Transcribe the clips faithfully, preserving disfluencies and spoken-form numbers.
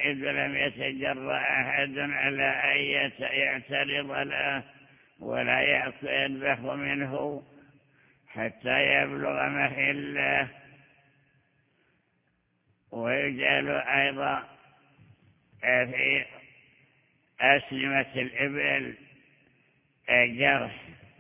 إذ لم يتجرأ أحد على أن يعترض له ولا يذبح منه حتى يبلغ محله. ويجعل أيضا في أسلمة الإبل جرح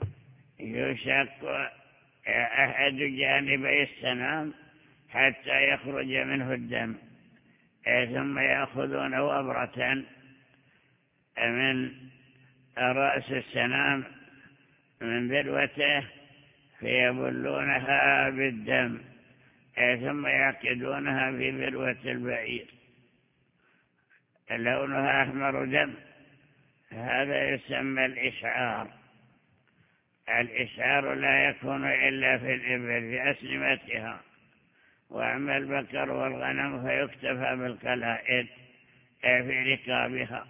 يشق أحد جانبي السنام حتى يخرج منه الدم، ثم يأخذون وبرة من رأس السنام من ذروته فيبلونها بالدم، ثم يعقدونها في ذروة البعير لونها أحمر دم. هذا يسمى الإشعار. الإشعار لا يكون إلا في الإبل في أسلمتها، وأما البقر والغنم فيكتفى بالقلائد في ركابها.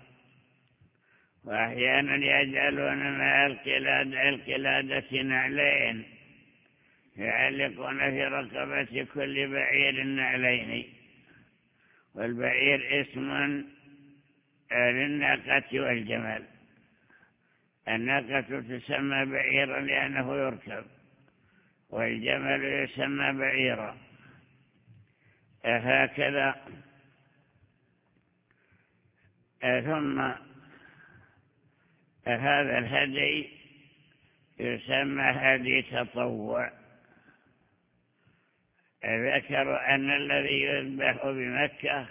وأحيانا يجعلون مع القلادة القلادة نعلين يعلقون في رقبة كل بعير نعلين. والبعير اسم للناقة والجمل. الناقة تسمى بعيرا لأنه يركب، والجمل يسمى بعيرا. هكذا. ثم هذا الهدي يسمى هدي تطوع. ذكروا أن الذي يذبح بمكة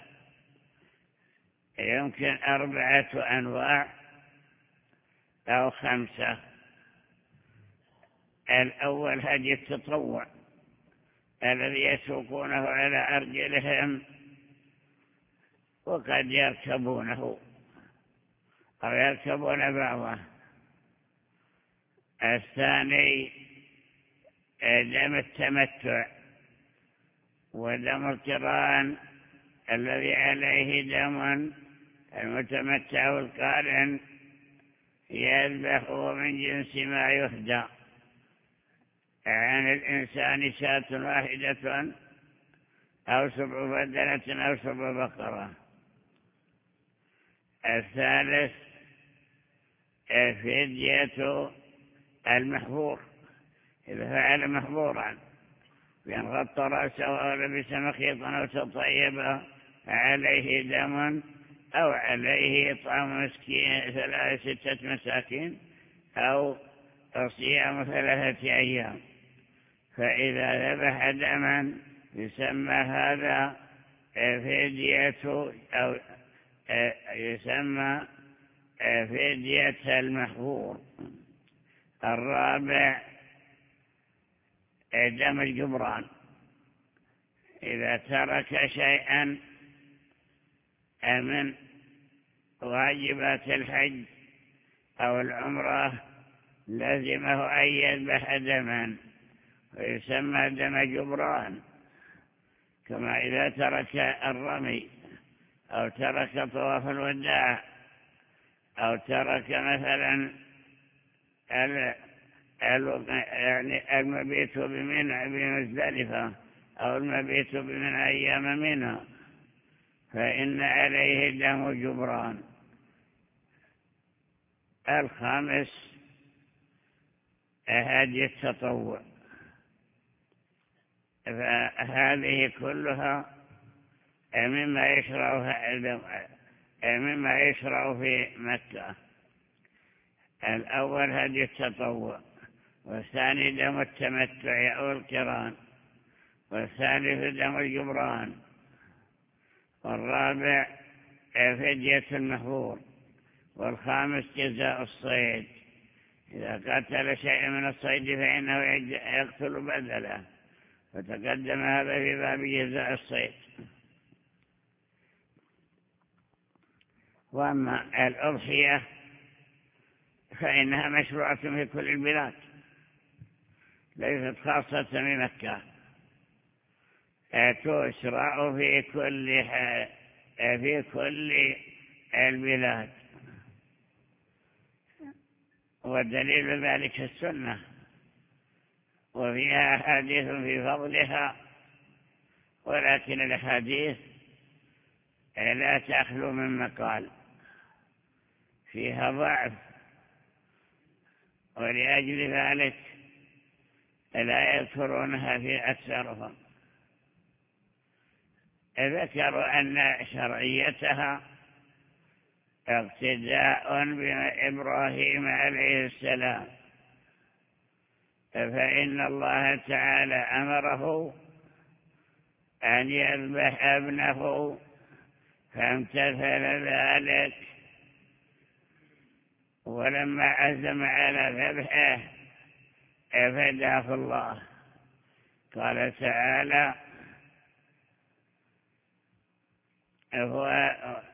يمكن أربعة أنواع أو خمسة. الأول هدي التطوع الذي يسوقونه على أرجلهم وقد يركبونه أو يركبون بعضه. الثاني دم التمتع ودم القران الذي عليه دم. المتمتع القارن يذبح من جنس ما يهدى عن الإنسان شاة واحدة أو سبع بدنة أو سبع بقرة. الثالث فدية المحظور إذا فعل محظورا بأن غطى رأسه أو لبس مخيطا أو تطيب عليه دم أو عليه إطعام مسكين ثلاث ستة مساكين أو صيام ثلاثة أيام. فإذا ذبح دما يسمى هذا فدية أو يسمى فدية المحظور. الرابع دم الجبران إذا ترك شيئا من واجبات الحج أو العمرة لازمه أن يذبح دما ويسمى دم جبران. كما إذا ترك الرمي أو ترك طواف الوداع أو ترك مثلا يعني المبيت بمنى بمزدلفة أو المبيت بمنى أيام منى فإن عليه دم جبران. الخامس هدي التطوع. فهذه كلها مما يشرع مما يشرع في مكة. الأول هدي التطوع، والثاني دم التمتع أو القران، والثالث دم الجبران، والرابع فدية المحظور، والخامس جزاء الصيد. إذا قتل شيء من الصيد فإنه يقتل بدله، فتقدم هذا في باب جزاء الصيد. وأما الأضحية فإنها مشروعة في كل البلاد ليست خاصة بمكة، تشرع في كل في كل البلاد. والدليل ذلك السنة، وفيها أحاديث في فضلها، ولكن الأحاديث لا تخلو من مقال فيها ضعف، ولأجل ذلك لا يذكرونها في أكثرهم. ذكروا أن شرعيتها اقتداء بإبراهيم عليه السلام، فإن الله تعالى أمره أن يذبح ابنه فامتثل ذلك، ولما عزم على ذبحه فداه الله. قال تعالى: هو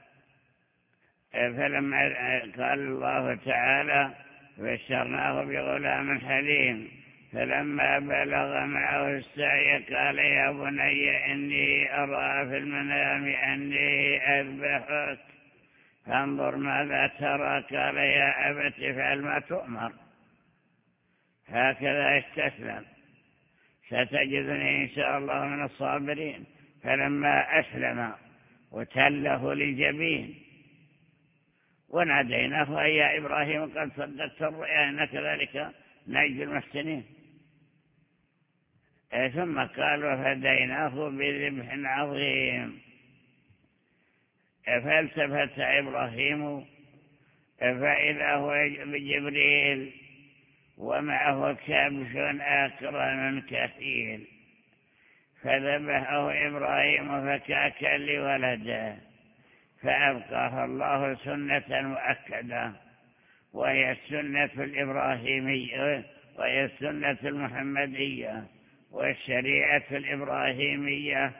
فلما قال الله تعالى: بشرناه بغلام حليم فلما بلغ معه السعي قال: يا بني إني أرى في المنام أني أذبحك فانظر ماذا ترى. قال: يا أبت افعل ما تؤمر. هكذا استسلم، ستجدني إن شاء الله من الصابرين. فلما أسلم وتله للجبين وناديناه: يا إبراهيم قد صدقت الرؤيا إن كذلك نجزي المحسنين. ثم قال: وفديناه بذبح عظيم. فالتفت إبراهيم فإذا هو بجبريل ومعه كبش أكرم كثير، فذبحه إبراهيم فكاكا لولده، فأبقاها الله سنة مؤكدة، وهي السنة الإبراهيمية، وهي السنة المحمدية، والشريعة الإبراهيمية.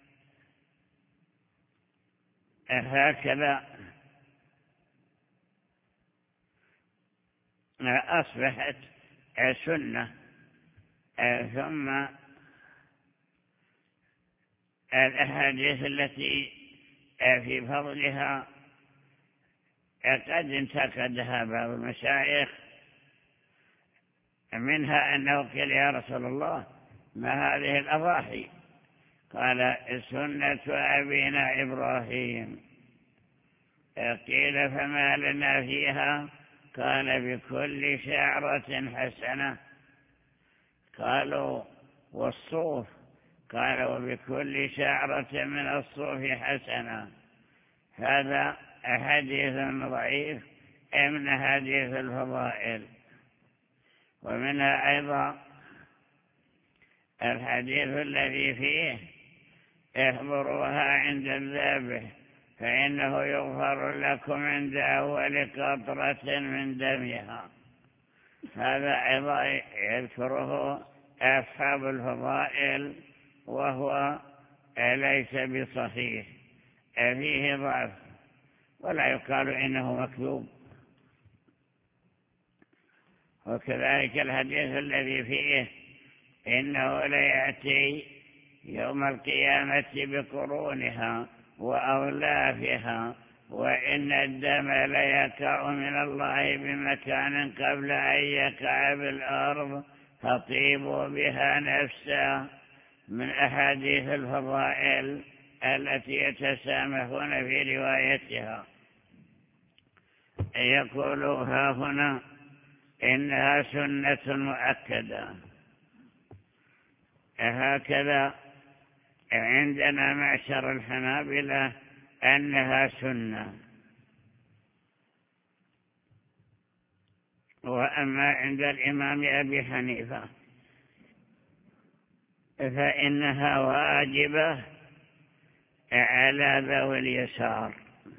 هكذا أصبحت سنة. ثم الأحاديث التي في فضلها قد انتقدها بعض المشايخ، منها أنه قال: يا رسول الله ما هذه الأضاحي؟ قال: سنة أبينا إبراهيم. قيل: فما لنا فيها؟ قال: بكل شعرة حسنة. قالوا: والصوف؟ قال: وبكل شعرة من الصوف حسنة. هذا حديث ضعيف من حديث الفضائل. ومنها أيضا الحديث الذي فيه: احضروها عند الذبح فإنه يغفر لكم عند أول قطرة من دمها. هذا أيضا يذكره أصحاب الفضائل، وهو ليس بصحيح، فيه ضعف، ولا يقال إنه مكذوب. وكذلك الحديث الذي فيه: إنه ليأتي يوم القيامة بقرونها وأولافها، وإن الدم ليقع من الله بمكان قبل أن يقع بالأرض فطيبوا بها نفسا. من أحاديث الفضائل التي يتسامحون في روايتها. يقولوا ها هنا: إنها سنة مؤكدة. هكذا عندنا معشر الحنابلة أنها سنة. وأما عند الإمام أبي حنيفة فإنها واجبة على ذوي اليسار.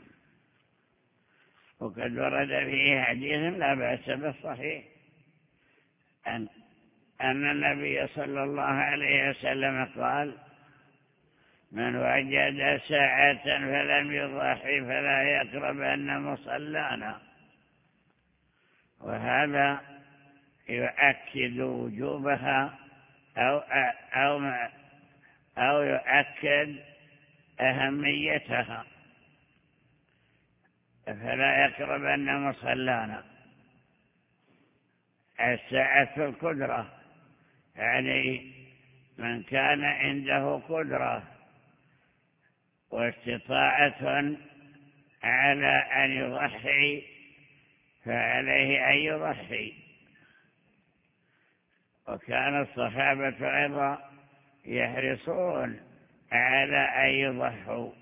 وقد ورد فيه حديث لا بأس بالصحيح أن أن النبي صلى الله عليه وسلم قال: من وجد ساعة فلم يضحي فلا يقربن مصلانا. وهذا يؤكد وجوبها أو, أو, أو يؤكد أهميتها، فلا يقربن مصلانا. الساعة القدرة، يعني من كان عنده قدرة واستطاعة على أن يضحي فعليه أن يضحي. وكان الصحابة أيضا يحرصون على أن يضحوا.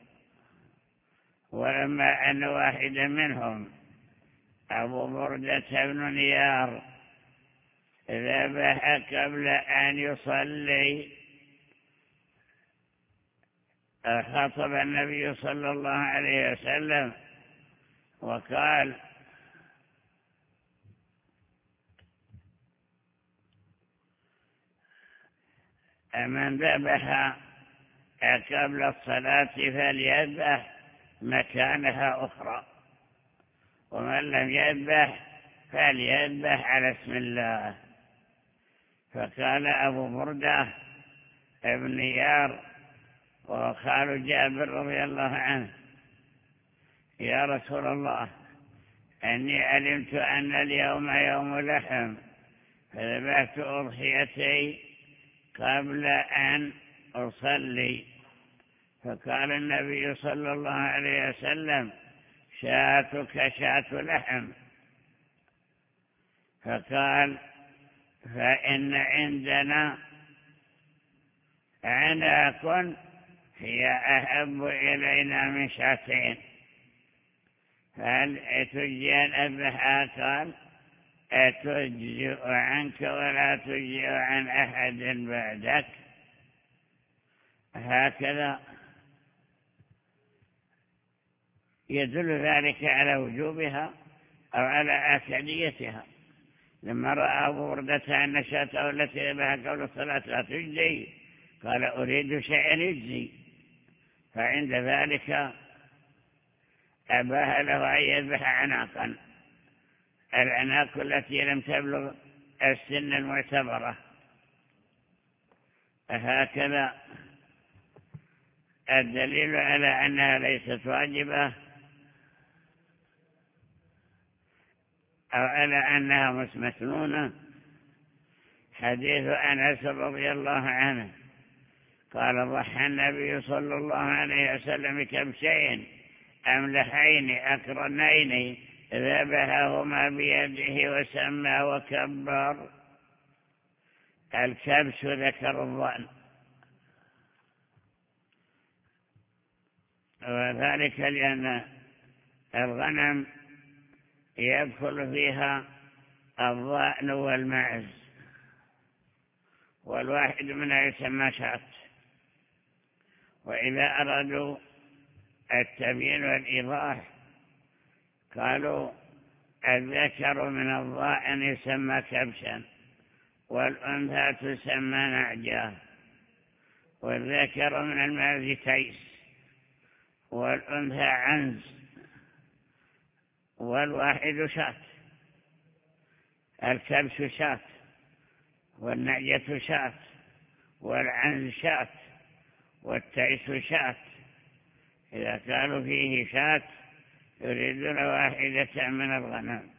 ولما أن واحدا منهم أبو بردة بن نيار ذبح قبل أن يصلي خطب النبي صلى الله عليه وسلم وقال: من ذبح قبل الصلاة فليذبح مكانها أخرى، ومن لم يذبح فليذبح على اسم الله. فقال أبو بردة ابن نيار وخال جابر رضي الله عنه: يا رسول الله، أني علمت أن اليوم يوم لحم فذبحت أضحيتي قبل أن أصلي. فقال النبي صلى الله عليه وسلم: شاتك شات لحم. فقال: فإن عندنا عناق هي أحب إلينا من شاتين، هل تجزي أن أذبحها؟ قال: أتجزئ عنك ولا تجزئ عن أحد بعدك. هكذا يدل ذلك على وجوبها أو على آكديتها. لما رأى أبو بردة أن شاته التي ذبحها قبل الصلاة لا تجزي قال: أريد شيئا يجزي. فعند ذلك أباح له أن يذبح عناقا، العناق التي لم تبلغ السن المعتبرة. هكذا الدليل على أنها ليست واجبة أو على أنها مسنونة حديث أنس رضي الله عنه قال: ضحى النبي صلى الله عليه وسلم بكبشين أملحين أقرنين ذبحهما بيده وسمى وكبر. الكبش ذكر الظأن، وذلك لأن الغنم يدخل فيها الظأن والمعز، والواحد منها يسمى شاة. وإذا أرادوا التبيين والإيضاح قالوا: الذكر من الظأن يسمى كبشا، والأنثى تسمى نعجة، والذكر من المعز تيس، والأنثى عنز، والواحد شاة. الكبش شاة، والنعجة شاة، والعنز شاة، والتيس شاة. إذا كانوا فيه شاة يريدون واحدة من الغنم.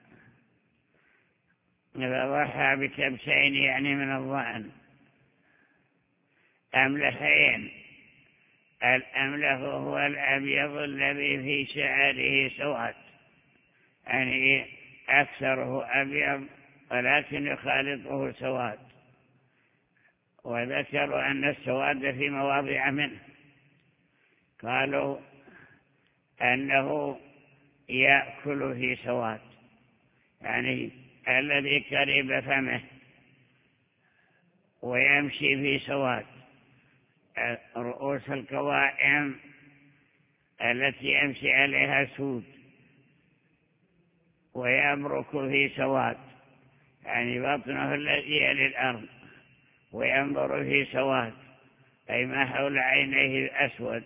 إذا ضحى بكبشين يعني من الظأن أملحين. الأملح هو الأبيض الذي في شعره سواد، يعني أكثره أبيض ولكن يخالطه سواد. وذكروا أن السواد في مواضع منه، قالوا أنه يأكل في سواد، يعني الذي قريب فمه، ويمشي في سواد. رؤوس القوائم التي يمشي عليها سود، ويبرك في سواد، يعني بطنه الذي يلي الأرض وينظر في سواد، أي ما حول عينيه أسود.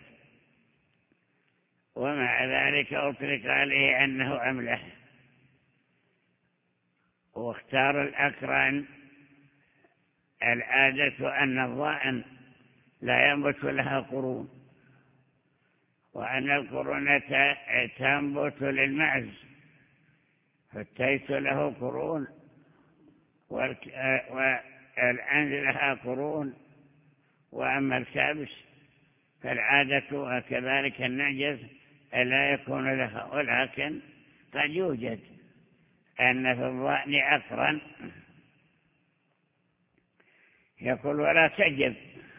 ومع ذلك أطلق عليه أنه أملح. واختار الأقران العادة أن الظأن لا ينبت لها قرون، وأن القرون تنبت للمعز، فالتيس له قرون والعنز لها قرون. وأما الكبش فالعادة كذلك النعجز لا يكون لها، ولكن قد يوجد أن في الظأن عقرا يقول ولا تعجب،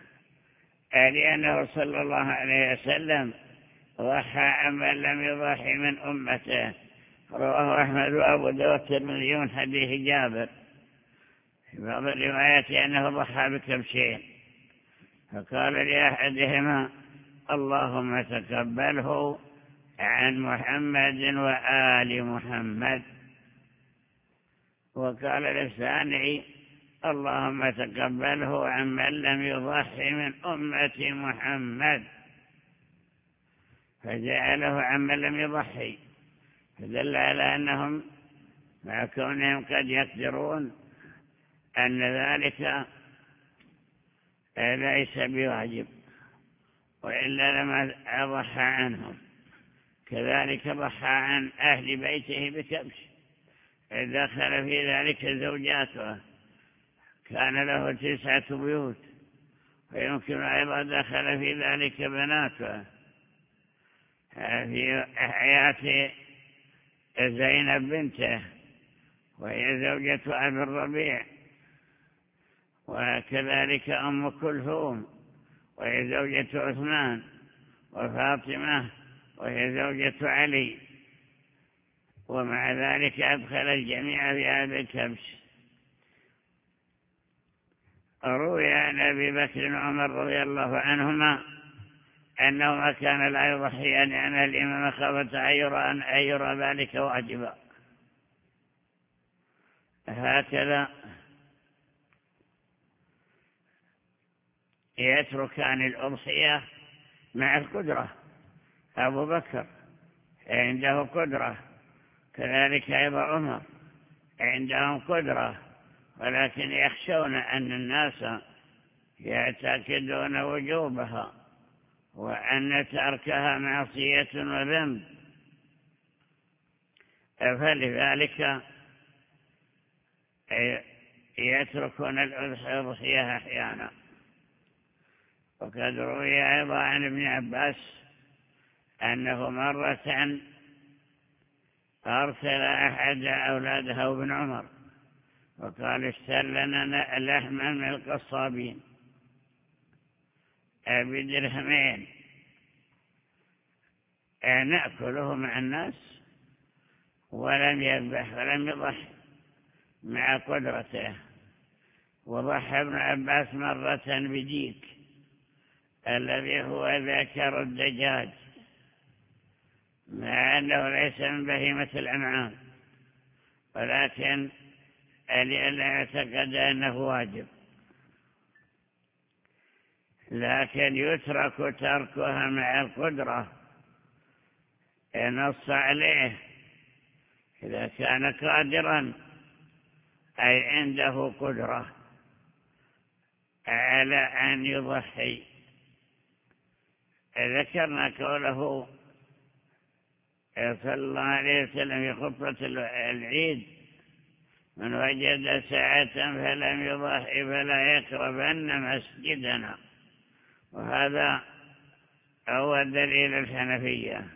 لأنه صلى الله عليه وسلم ضحى عمن لم يضحي من أمته. رواه أحمد وأبو داود والترمذي من حديث جابر في بعض الروايات أنه ضحى بكبشين، فقال لأحدهما اللهم تقبله عن محمد وآل محمد، وقال للثاني اللهم تقبله عمن لم يضحي من أمة محمد، فجعله عمن لم يضحي، فدل على أنهم مع كونهم قد يقدرون أن ذلك ليس بواجب، وإلا لما ضحى عنهم. كذلك ضحى عن أهل بيته بكبش، دخل في ذلك زوجاته، كان له تسعة بيوت، ويمكن أيضا دخل في ذلك بناته. في حياة زينب بنته وهي زوجة أبي الربيع، وكذلك أم كلثوم وهي زوجة عثمان، وفاطمة وهي زوجة علي، ومع ذلك أدخل الجميع في هذا الكبش. روي عن أبي بكر وعمر رضي الله عنهما أنهما كان لا يضحيان عن الإمام خافة أن يرى ذلك واجبا. هكذا يتركان الأضحية مع القدرة. أبو بكر عنده قدرة، كذلك أيضا عمر عندهم قدرة، ولكن يخشون أن الناس يعتقدون وجوبها وأن تركها معصية وذنب، فلذلك يتركون الأضحية أحيانا. وقد روي أيضا عن ابن عباس أنه مرة أرسل أحد أولاده ابن عمر وقال اشتر لنا لحما من القصابين بدرهمين نأكله مع الناس، ولم يذبح ولم يضحي مع قدرته. وضحى ابن عباس مرة بديك الذي هو ذكر الدجاج، مع أنه ليس من بهيمة الأنعام، ولكن لئلا يعتقد أنه واجب، لكن يترك تركها مع القدرة نص عليه إذا كان قادرا، أي عنده قدرة على أن يضحي. ذكرنا قوله صلى الله عليه وسلم في خطبة العيد من وجد ساعة فلم يضحي فلا يقربن مسجدنا، وهذا هو دليل الحنفية.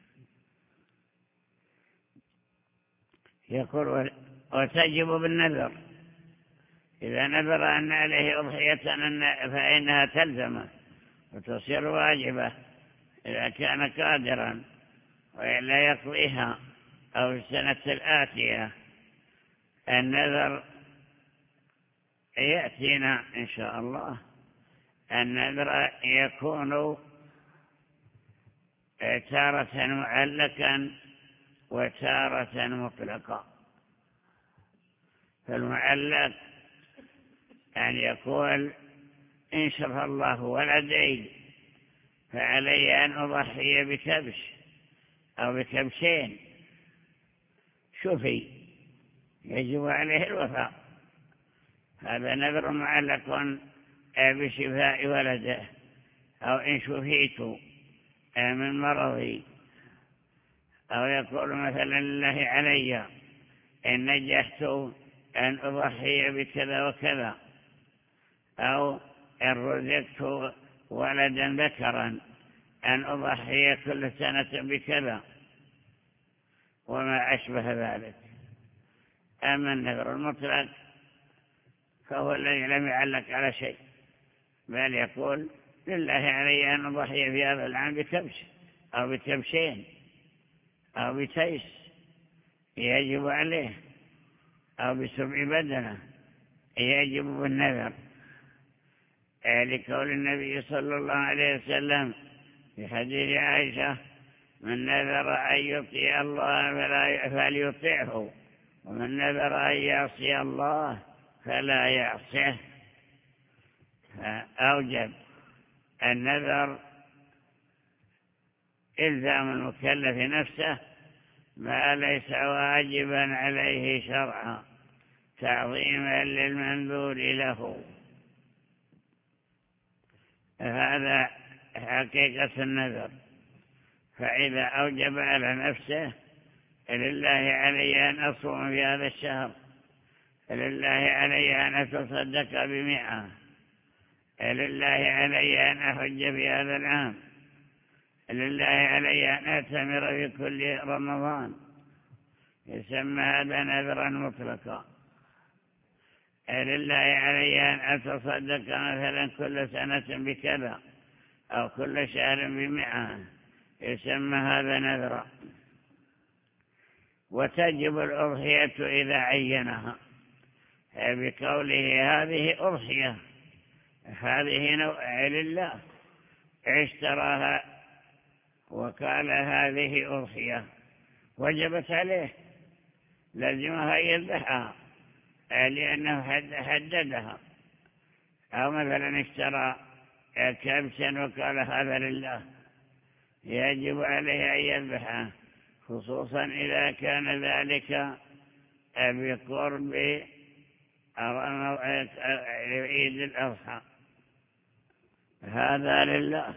يقول وتجب بالنذر، إذا نذر أن عليه أضحية فإنها تلزمه وتصير واجبة إذا كان قادرا، وإلا يقضيها أو السنة الآتية. النذر يأتينا إن شاء الله. النذر يكون تارة معلقا وتارة مطلقا. فالمعلق أن يقول إن شاء الله ولدي فعلي أن أضحي بكبش أو بكبشين، شوفي يجب عليه الوفاء. هذا نذر معلق بشفاء ولده، أو إن شفيت من مرضي، أو يقول مثلا لله علي إن نجحت أن أضحي بكذا وكذا، أو إن رزقت ولدا ذكرا أن أضحي كل سنة بكذا وما أشبه ذلك. أما النذر المطلق فهو الذي لم يعلق على شيء، بل يقول لله علي أن أضحي في هذا العام بكبش أو بكبشين أو بتيس يجب عليه، أو بسبع بدنة يجب بالنذر، لقول النبي صلى الله عليه وسلم في حديث عائشة: من نذر أن يطيع الله فليطيعه، ومن نذر أن يعصي الله فلا يعصيه. فأوجب النذر إلزام المكلف نفسه ما ليس واجبا عليه شرعا تعظيما للمنذور له. هذا حقيقة النذر. فإذا أوجب على نفسه: لله علي أن أصوم في هذا الشهر، لله علي أن أتصدق بمئة، لله علي أن أحج في هذا العام، لله علي أن أعتمر في كل رمضان، يسمى هذا نذرا مطلقا. لله علي أن أتصدق مثلا كل سنة بكذا أو كل شهر بمئة، يسمى هذا نذرا. وتجب الأضحية إذا عينها بقوله: هذه أضحية، هذه نوع لله، اشتراها وقال هذه أضحية، وجبت عليه، لازمها يذبحها لأنه حددها. أو مثلا اشترى كبشا وقال هذا لله، يجب عليه أن يذبحه، خصوصا إذا كان ذلك بقرب عيد الأضحى، هذا لله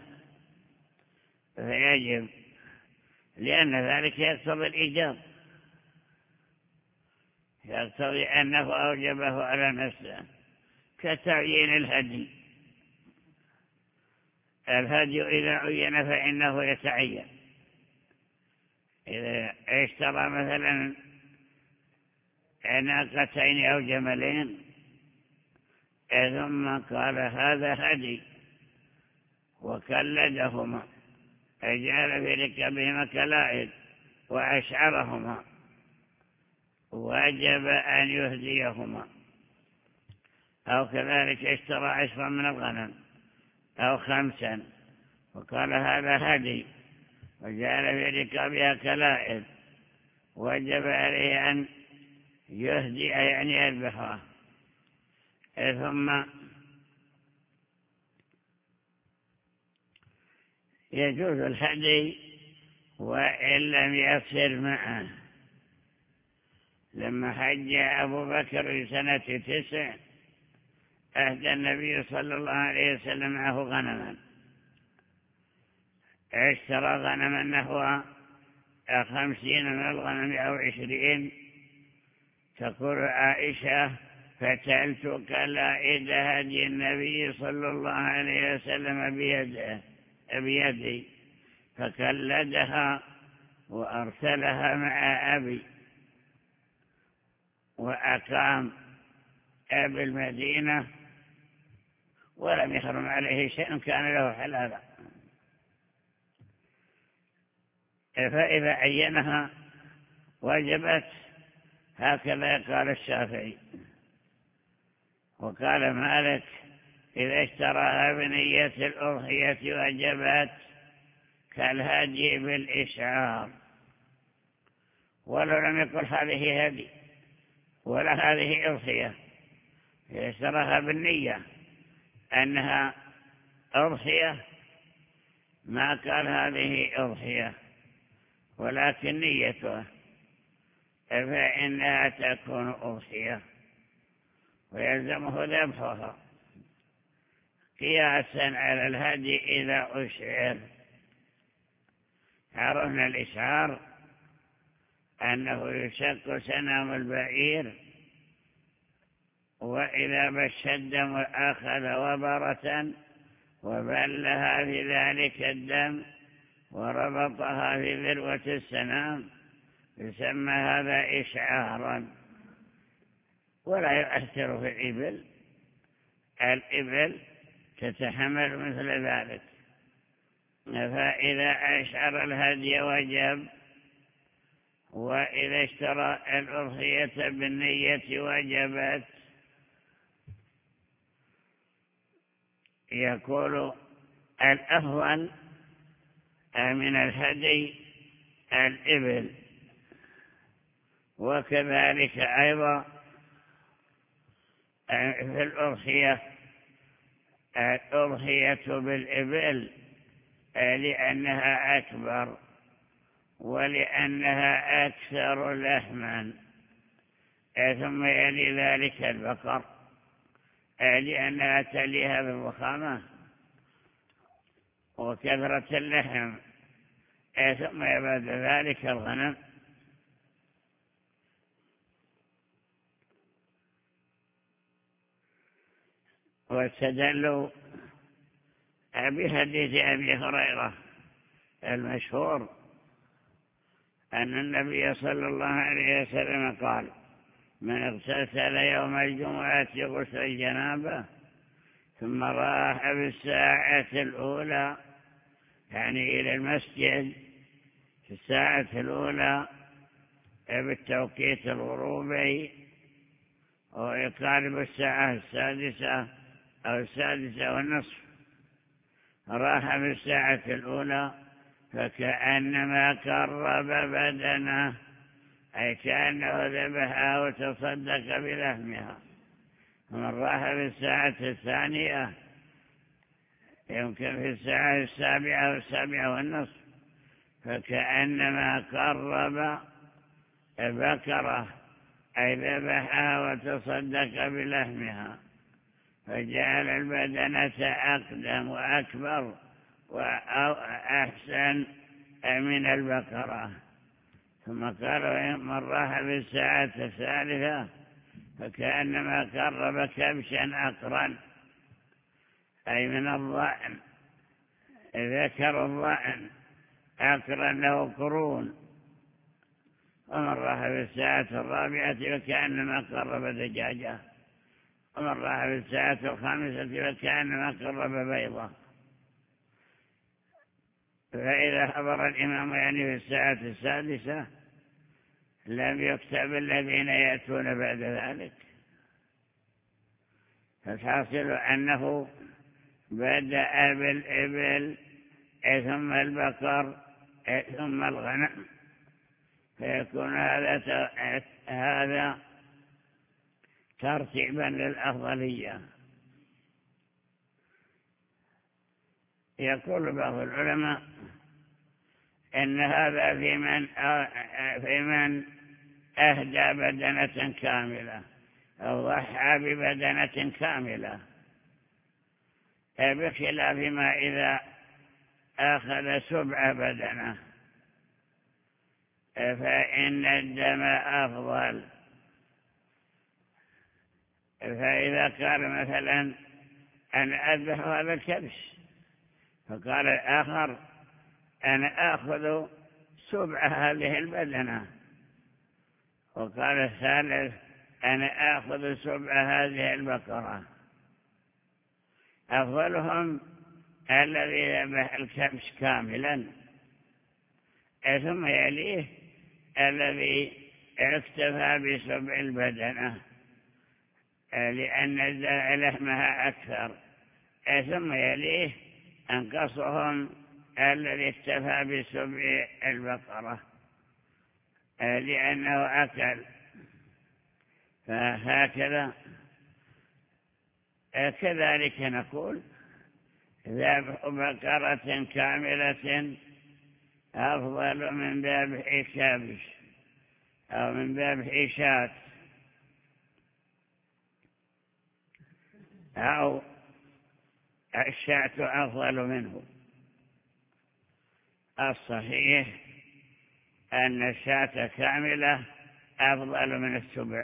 فيجب، لأن ذلك يقتضي الإيجاب، يقتضي أنه أوجبه على نفسه، كتعيين الهدي. الهدي إذا عين فإنه يتعين. إذا اشترى مثلا ناقتين أو جملين ثم قال هذا هدي وكلدهما، أجعل في ركبهما كلائد وأشعرهما، وجب أن يهديهما. أو كذلك اشترى عشرا من الغنم أو خمسا وقال هذا هدي وجعل في ركابها كلائد، وجب عليه أن يهدي يعني يذبحها. ثم يجوز الهدي وإن لم يصر معه. لما حج أبو بكر في سنة تسع أهدى النبي صلى الله عليه وسلم معه غنما، اشترى غنما نحو خمسين من الغنم أو عشرين. تقول عائشة: فتلت كلائد هدي النبي صلى الله عليه وسلم بيده بيدي، فكلدها وأرسلها مع أبي، وأقام أبي المدينة ولم يحرم عليه شيء كان له حلالا. فإذا عينها وجبت، هكذا قال الشافعي. وقال مالك: إذا اشتراها بنية الأضحية وجبت كالهدي بالإشعار، ولو لم يقل هذه هدي ولا هذه أضحية، اشتراها بالنية أنها أضحية، ما قال هذه أضحية ولكن نيته، فإنها تكون أضحية ويلزمه ذبحها قياسا على الهدي إذا أشعر. عرفنا الإشعار أنه يشق سنام البعير، وإذا بش الدم أخذ وبرة وبلها في ذلك الدم وربطها في ذروة السنام يسمى هذا إشعارا، ولا يؤثر في الإبل. الإبل تتحمل مثل ذلك، فإذا أشعر الهدي وجب، وإذا اشترى الأضحية بالنية وجبت. يقول الأفضل من الهدي الإبل، وكذلك أيضا في الأضحية الأضحية بالإبل لأنها أكبر ولأنها أكثر لحما، ثم يلي ذلك البقر لأنها تليها بالضخامة وكثرة اللحم، ثم بعد ذلك الغنم. واستدلوا بحديث أبي هريرة المشهور أن النبي صلى الله عليه وسلم قال: من اغتسل يوم الجمعة غسل الجنابة ثم راح بالساعة الأولى، يعني إلى المسجد في الساعة الأولى بالتوقيت الغروبي، ويقارب الساعة السادسة أو السادسة والنصف، راح بالساعة الأولى فكأنما قرب بدنه، أي كأنه ذبحها وتصدق بلحمها. ومن راح بالساعة الثانية يمكن في الساعة السابعة والسابعة والنصف، فكأنما قرب بكرة، أي ذبحها وتصدق بلحمها، فجعل البدنة أقدم وأكبر وأحسن من البقرة. ثم قالوا من راح بالساعة الثالثة فكأنما قرب كبشا أقرن، أي من الضأن، ذكر الضأن أقرن له قرون. ومن راح بالساعة الرابعة فكأنما قرب دجاجة، ومن راح بالساعة الخامسة فكأنما قرب بيضة. فإذا حضر الإمام يعني في الساعة السادسة لم يكتب الذين يأتون بعد ذلك، فالحاصل أنه بدأ بالإبل ثم البقر ثم الغنم، فيكون هذا هذا ترتيبا للأفضلية. يقول بعض العلماء إن هذا في من في من أهدى بدنة كاملة أو ضحى ببدنة كاملة، بخلاف ما إذا أخذ سبع بدنة فإن الدم أفضل. فإذا قال مثلا أنا أذبح هذا الكبش، فقال الآخر أنا أخذ سبع هذه البدنة، وقال الثالث أنا أخذ سبع هذه البقرة، أفضلهم الذي ذبح الكبش كاملا، ثم يليه الذي اكتفى بسبع البدنة لأن لحمها أكثر، ثم يليه أنقصهم الذي اكتفى بسبع البقرة لأنه أكل. فهكذا كذلك نقول ذبح بقرة كاملة أفضل من ذبح كبش أو من ذبح شاة أو الشاة أفضل منه. الصحيح أن الشاة كاملة أفضل من السبع،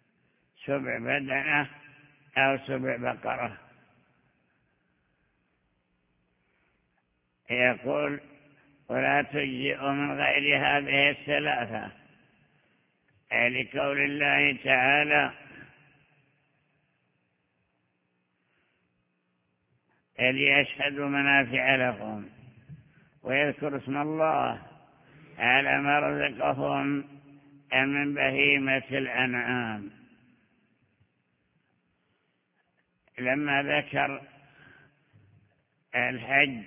سبع بدنة أو سبع بقرة. يقول ولا تجزئ من غير هذه الثلاثة، لقول الله تعالى ليشهدوا منافع لهم ويذكر اسم الله على ما رزقهم من بهيمة الأنعام. لما ذكر الحج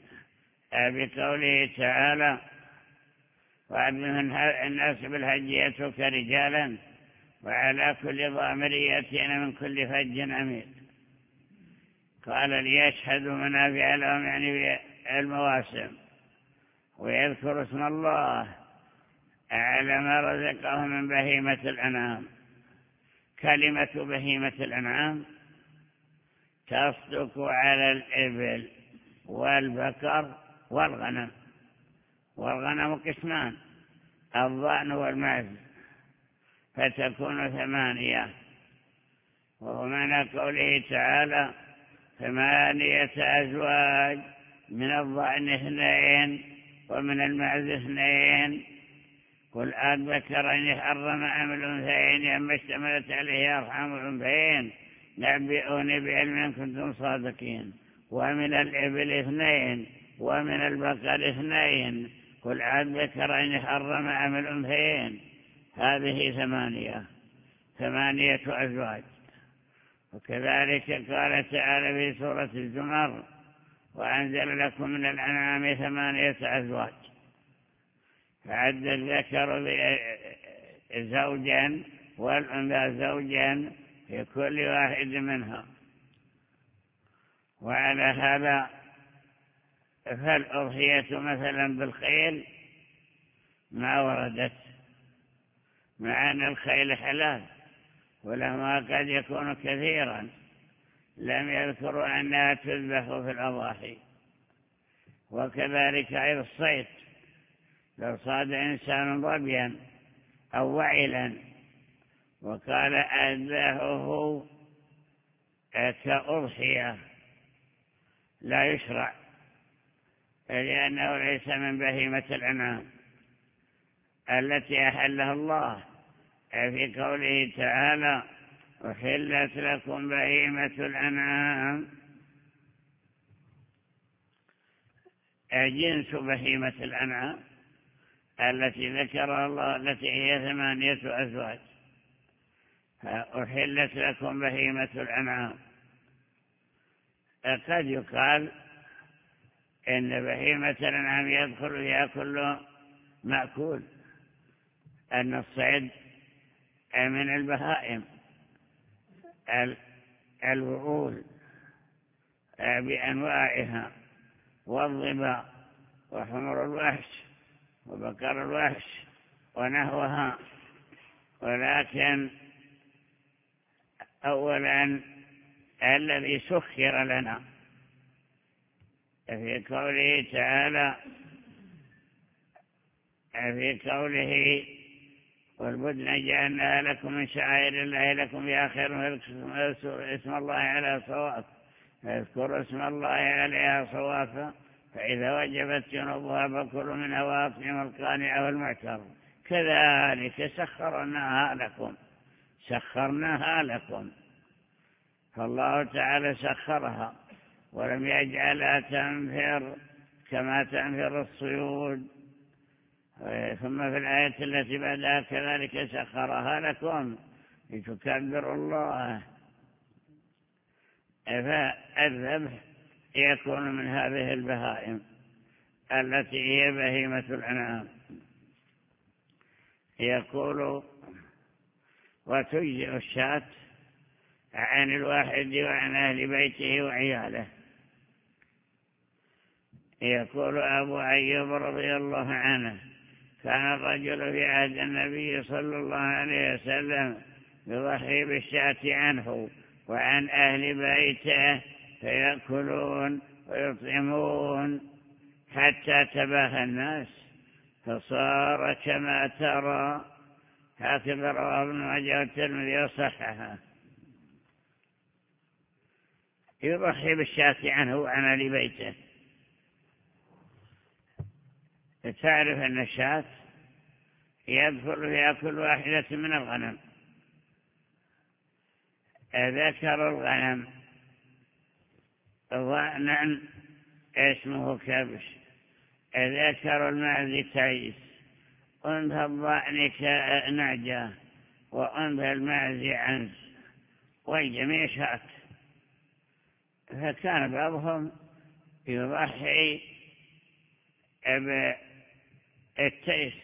بقوله تعالى وأذن الناس بالحج يأتوك رجالا وعلى كل ضامر يأتين من كل فج عميق، قال ليشهدوا منافع لهم يعني المواسم ويذكر اسم الله على ما رزقهم من بهيمة الأنعام. كلمة بهيمة الأنعام تصدق على الإبل والبقر والغنم، والغنم قسمان الضأن والمعز، فتكون ثمانية. وهو معنى قوله تعالى ثمانية أزواج من الضأن اثنين ومن المعز اثنين، قل أذكرين حرم أم الأنثيين أما اشتملت عليه أرحام الأنثيين نبئوني بعلم إن كنتم صادقين. ومن الإبل اثنين ومن البقر اثنين قل أذكرين حرم أم الأنثيين، هذه ثمانية ثمانية أزواج. وكذلك قال تعالى في سورة الزمر وأنزل لكم من الأنعام ثمانية أزواج، فعد الذكر زوجا والأنثى زوجا في كل واحد منها. وعلى هذا فالأضحية مثلا بالخيل ما وردت، مع أن الخيل حلال ولما قد يكون كثيرا لم يذكروا أنها تذبح في الأضاحي. وكذلك أيضا الصيد، لو صاد إنسان ظبيا أو وعلا وقال أذبحه كأضحية لا يشرع، لأنه ليس من بهيمة الأنعام التي أحلها الله في قوله تعالى أحلت لكم بهيمة الأنعام، جنس بهيمة الأنعام التي ذكرها الله التي هي ثمانية أزواج. أحلت لكم بهيمة الأنعام. قد يقال إن بهيمة الأنعام يدخل فيها كل مأكول، أن الصيد من البهائم الوعول بأنواعها والظباء وحمر الوحش وبقر الوحش ونحوها. ولكن أولا الذي سخر لنا في قوله تعالى في قوله والبدن جعلناها لكم من شعائر الله لكم فيها خير اسم الله على صواف، فاذكروا اسم الله عليها صوافا فإذا وجبت جنوبها فكلوا منها وأطعموا القانع والمعتر كذلك سخرناها لكم سخرناها لكم. فالله تعالى سخرها ولم يجعلها تنفر كما تنفر الصيود. ثم في الآية التي بعدها كذلك سخرها لكم لتكبروا الله. فالذبح يكون من هذه البهائم التي هي بهيمة الأنعام. يقول وتجزئ الشاة عن الواحد وعن أهل بيته وعياله. يقول أبو أيوب رضي الله عنه كان الرجل في عهد النبي صلى الله عليه وسلم يضحي بالشاة عنه وعن أهل بيته فيأكلون ويطعمون حتى تباهى الناس فصار كما ترى. هكذا رواه ابن ماجه والترمذي وصححه. يضحي بالشاة عنه وعن أهل بيته تعرف أن الشاة يدخل فيها كل واحدة من الغنم. ذكر الغنم ضأنا اسمه كبش، ذكر المعز تيس، أنثى الضأن نعجة، وأنثى المعز عنز، والجميع شاة. فكان بعضهم يضحي بالتيس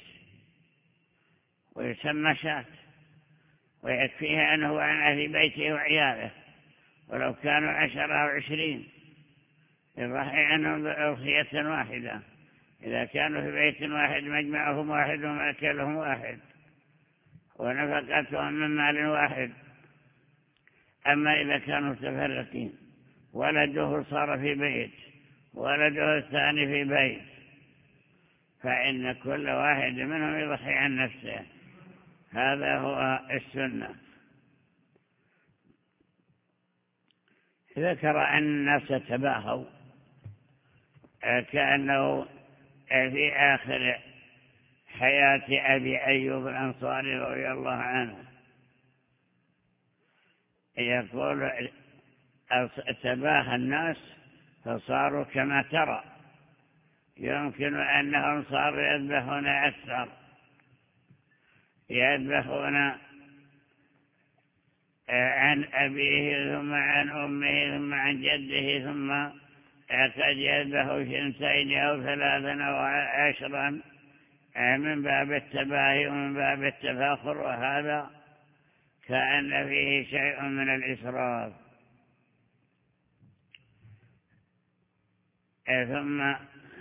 ويسمى شاة، ويكفيه أنه عن أهل بيته وعياله، ولو كانوا عشرة أو عشرين يضحي عنهم بأضحية واحدة. إذا كانوا في بيت واحد مجمعهم واحد ومأكلهم واحد ونفقتهم من مال واحد. أما إذا كانوا متفرقين، ولده صار في بيت ولده الثاني في بيت، فإن كل واحد منهم يضحي عن نفسه. هذا هو السنة. ذكر أن الناس تباهوا كأنه في آخر حياة أبي أيوب الأنصاري رضي الله عنه يقول تباهى الناس فصاروا كما ترى، يمكن أنهم صاروا يذبحون أكثر، يذبحون عن أبيه ثم عن أمه ثم عن جده، ثم قد يذبحوا شنتين أو ثلاثا أو عشرا من باب التباهي ومن باب التفاخر، وهذا كأن فيه شيء من الإسراف. ثم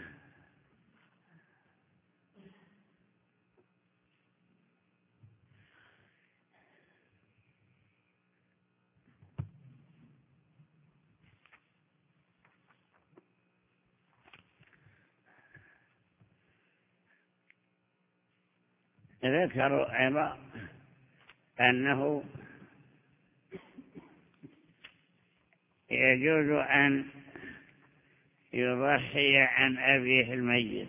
ذكروا أيضا أنه يجوز أن يضحي عن أبيه الميت،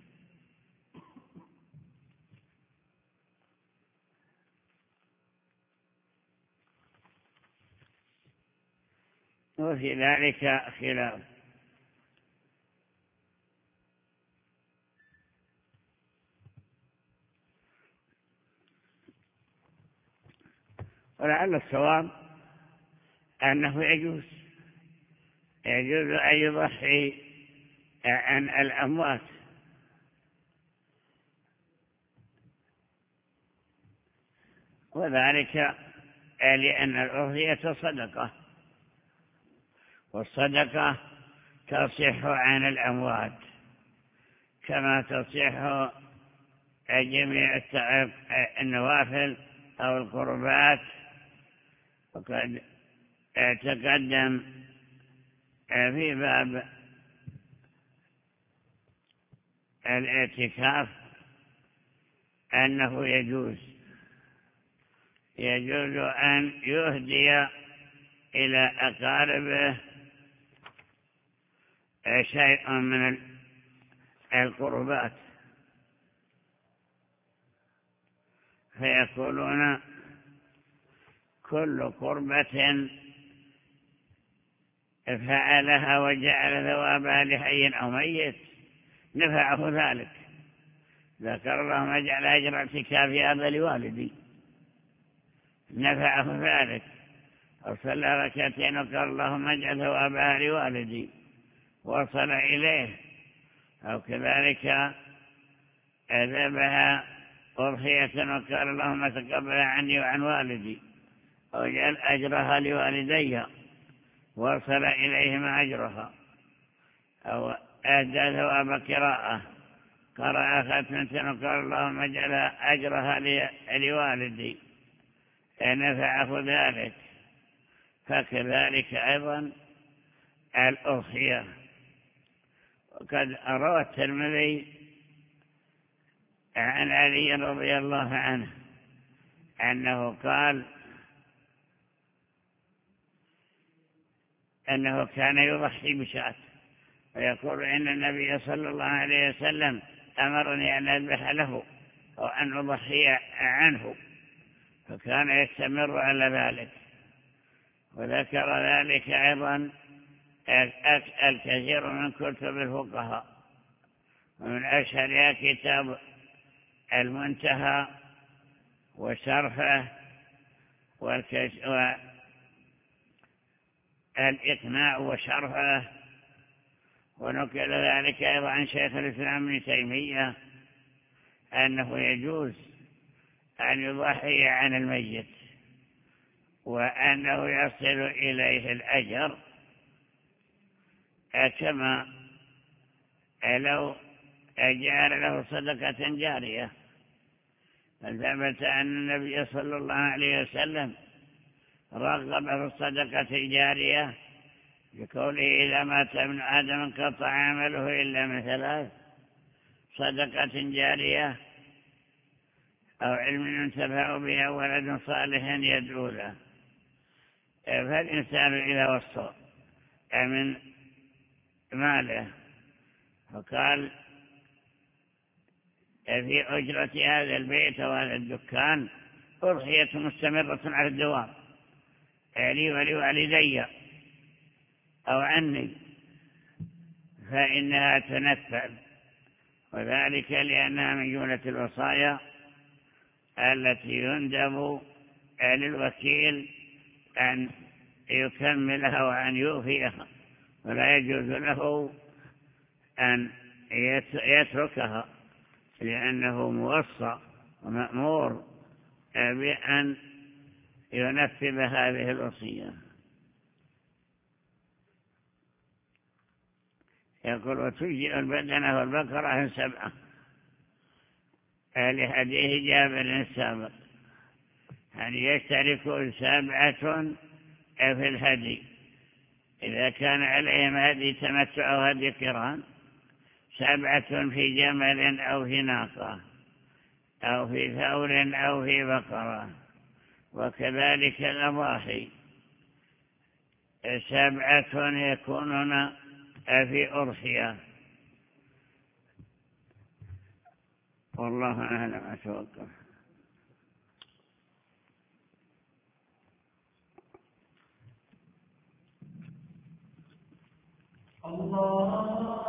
وفي ذلك خلاف. ولعل الصواب أنه يجوز يجوز أن يضحي عن الأموات، وذلك لأن الأضحية صدقة، والصدقة تصح عن الأموات كما تصح جميع النوافل أو القربات. وقد تقدم في باب الاعتكاف أنه يجوز يجوز أن يهدي إلى أقاربه شيء من القربات، فيقولون كل قربة فعلها وجعل ثوابها لحي أو ميت نفعه ذلك. ذكر اللهم اجعل أجر اعتكاف هذا لوالدي، نفعه ذلك. وصلى ركعتين وقال اللهم اجعل ثوابها لوالدي، وصل إليه. أو كذلك ذبح أضحية وقال اللهم تقبل عني وعن والدي، واجعل أجرها لوالدي، وصل إليهما أجرها. أو أدى ثواب قراءة، قرأ ختمة وقال اللهم اجعل أجرها لوالدي، نفعه ذلك. فكذلك أيضا الأضحية. وقد روى الترمذي عن علي رضي الله عنه أنه قال أنه كان يضحي بشاة، ويقول إن النبي صلى الله عليه وسلم أمرني أن أذبح له أو أن أضحي عنه، فكان يستمر على ذلك. وذكر ذلك أيضا الكثير من كتب الفقهاء، ومن أشهرها كتاب المنتهى وشرحه والإقناع وشرحه. ونقل ذلك أيضا عن شيخ الإسلام ابن تيمية أنه يجوز أن يضحي عن الميت وأنه يصل إليه الأجر كما لو جعل له صدقة جارية. فثبت أن النبي صلى الله عليه وسلم رغب في الصدقة الجارية بقوله إذا مات ابن آدم انقطع عمله إلا من ثلاث: صدقة جارية أو علم ينتفع به أو ولد صالح يدعو له. فالإنسان إذا وصى من ماله فقال في أجرة هذا البيت وهذا الدكان أضحية مستمرة على الدوام لي ولوالدي أو عني، فإنها تنفذ، وذلك لأنها من جملة الوصايا التي يندب للوكيل أن يكملها وأن يوفيها، ولا يجوز له أن يتركها، لأنه موصى ومأمور بأن ينفذ هذه الوصية. يقول: وتجزئ البدنة والبقرة سبعة، لحديث جابر السابق، يعني يشترك سبعة في الهدي إذا كان عليهم هدي تمتع أو هدي قران، سبعة في جمل أو في ناقة أو في ثور أو في بقرة. وكذلك الأضاحي سبعة يكونون في أضحية. والله أعلم. أتوقف. الله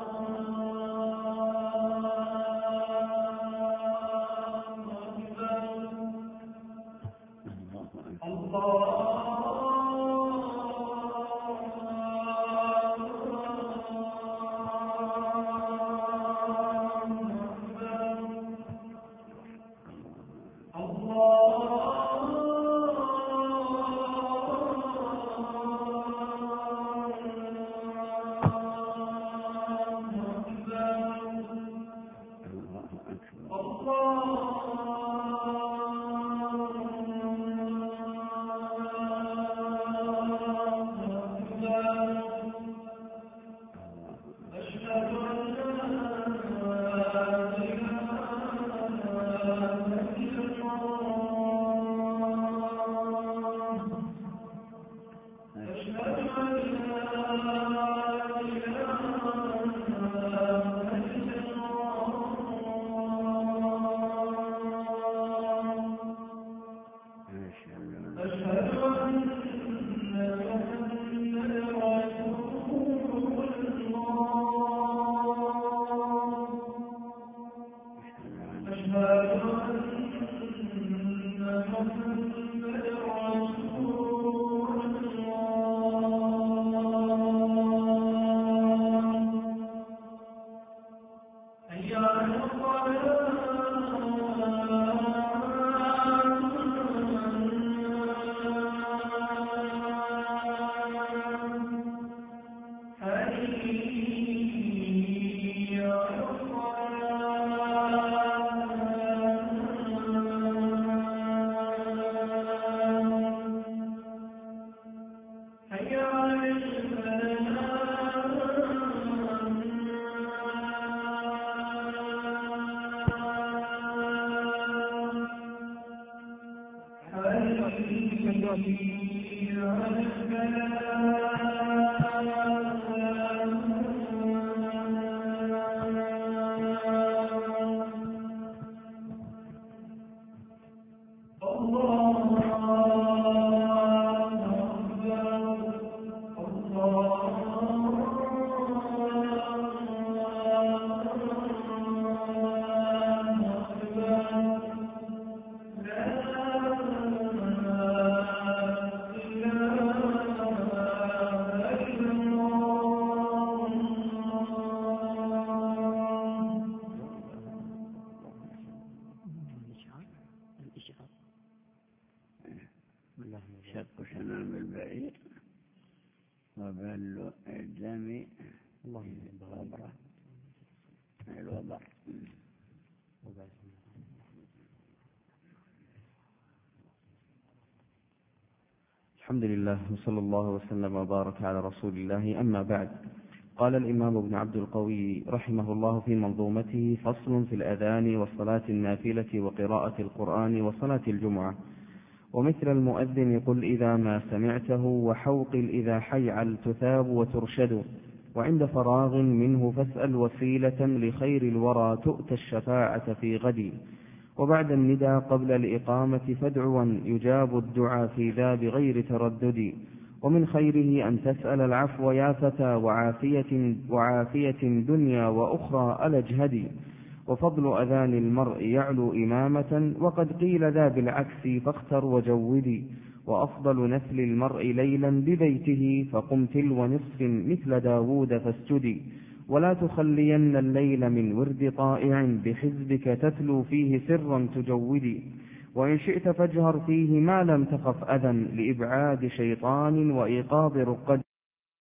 وبل الدم الوبر الوبر. الحمد لله وصلى الله وسلم وبارك على رسول الله. أما بعد، قال الإمام ابن عبد القوي رحمه الله في منظومته: فصل في الأذان والصلاة النافلة وقراءة القرآن وصلاة الجمعة. ومثل المؤذن قل إذا ما سمعته، وحوقل إذا حيعل تثاب وترشد، وعند فراغ منه فاسأل وسيلة لخير الورى تؤتى الشفاعة في غد. وبعد الندى قبل الإقامة فادعوا يجاب الدعاء في ذا بغير تردد. ومن خيره أن تسأل العفو يا فتى، وعافية, وعافية دنيا وأخرى ألجهد. وفضل أذان المرء يعلو إمامة، وقد قيل ذا بالعكس فاختر وجودي. وأفضل نفل المرء ليلا ببيته، فقم تلو نصف مثل داود فاسجدي. ولا تخلين الليل من ورد طائع، بحزبك تتلو فيه سرا تجودي. وإن شئت فاجهر فيه ما لم تخف أذى، لإبعاد شيطان وإيقاظ رقد.